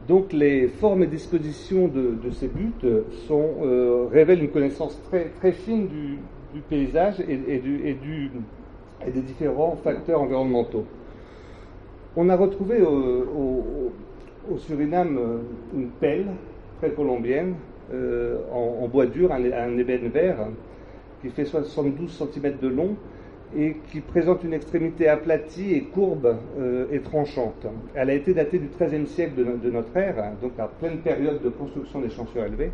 Donc les formes et dispositions de ces buttes révèlent une connaissance très, très fine du paysage et des différents facteurs environnementaux. On a retrouvé au Suriname une pelle précolombienne en bois dur, un ébène vert, qui fait 72 cm de long et qui présente une extrémité aplatie et courbe et tranchante. Elle a été datée du XIIIe siècle de notre ère, donc à pleine période de construction des champs surélevés.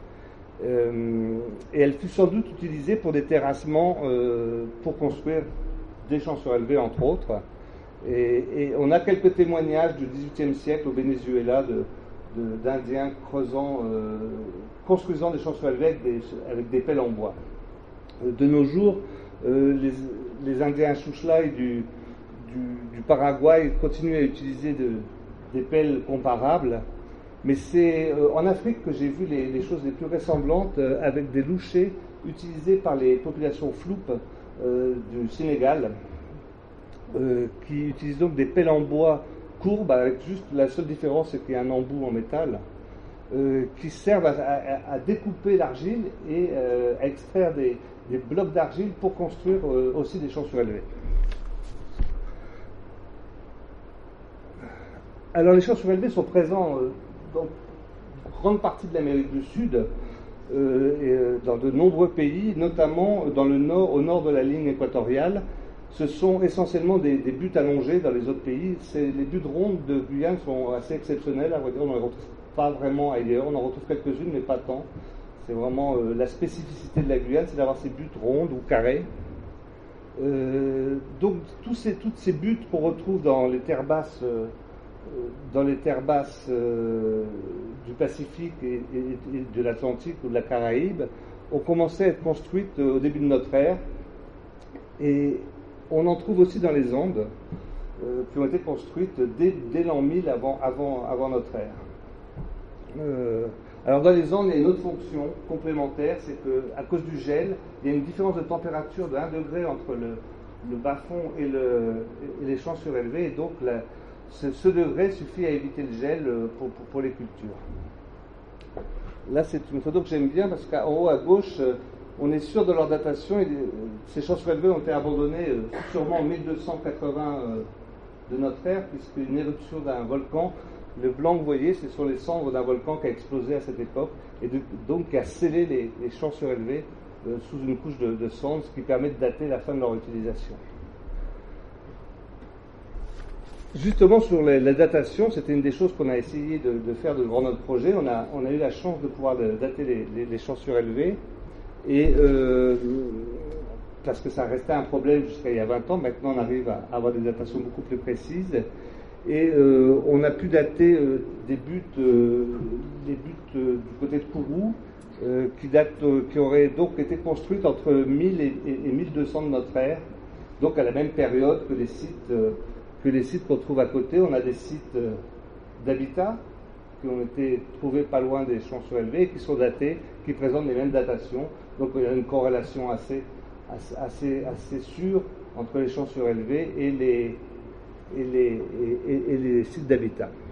Et elle fut sans doute utilisée pour des terrassements pour construire des champs surélevés, entre autres. Et on a quelques témoignages du XVIIIe siècle au Venezuela d'Indiens construisant des champs surélevés avec des pelles en bois. De nos jours, les Indiens Chouchlaï du Paraguay continuent à utiliser des pelles comparables, mais c'est en Afrique que j'ai vu les choses les plus ressemblantes avec des louchers utilisés par les populations floupes du Sénégal, qui utilisent donc des pelles en bois courbes, avec juste la seule différence c'est qu'il y a un embout en métal, qui servent à découper l'argile et à extraire des blocs d'argile pour construire aussi des champs surélevés. Alors les champs surélevés sont présents dans une grande partie de l'Amérique du Sud, et dans de nombreux pays, notamment au nord de la ligne équatoriale. Ce sont essentiellement des buttes allongées dans les autres pays. Les buttes rondes de Guyane sont assez exceptionnelles, à vrai dire, on ne les retrouve pas vraiment ailleurs, on en retrouve quelques-unes mais pas tant. C'est vraiment la spécificité de la Guyane, c'est d'avoir ces buttes rondes ou carrées. Donc toutes ces buttes qu'on retrouve dans les terres basses, du Pacifique et de l'Atlantique ou de la Caraïbe, ont commencé à être construites au début de notre ère. Et on en trouve aussi dans les Andes, qui ont été construites dès l'an 1000 avant notre ère. Alors dans les Andes, il y a une autre fonction complémentaire, c'est qu'à cause du gel, il y a une différence de température de 1 degré entre le bas-fond et les champs surélevés, et donc ce degré suffit à éviter le gel pour les cultures. Là, c'est une photo que j'aime bien parce qu'en haut à gauche, on est sûr de leur datation, et ces champs surélevés ont été abandonnés sûrement en 1280 de notre ère, puisqu'une éruption d'un volcan, le blanc que vous voyez, ce sont les cendres d'un volcan qui a explosé à cette époque, et donc qui a scellé les champs surélevés sous une couche de cendres, ce qui permet de dater la fin de leur utilisation. Justement, sur la datation, c'était une des choses qu'on a essayé de faire durant notre projet. On a eu la chance de pouvoir dater les champs surélevés, et parce que ça restait un problème jusqu'à il y a 20 ans. Maintenant, on arrive à avoir des datations beaucoup plus précises. Et on a pu dater des buttes du côté de Kourou, qui auraient donc été construites entre 1000 et 1200 de notre ère, donc à la même période que les sites qu'on trouve à côté. On a des sites d'habitat qui ont été trouvés pas loin des champs surélevés et qui sont datés, qui présentent les mêmes datations. Donc il y a une corrélation assez sûre entre les champs surélevés et les sites d'habitat.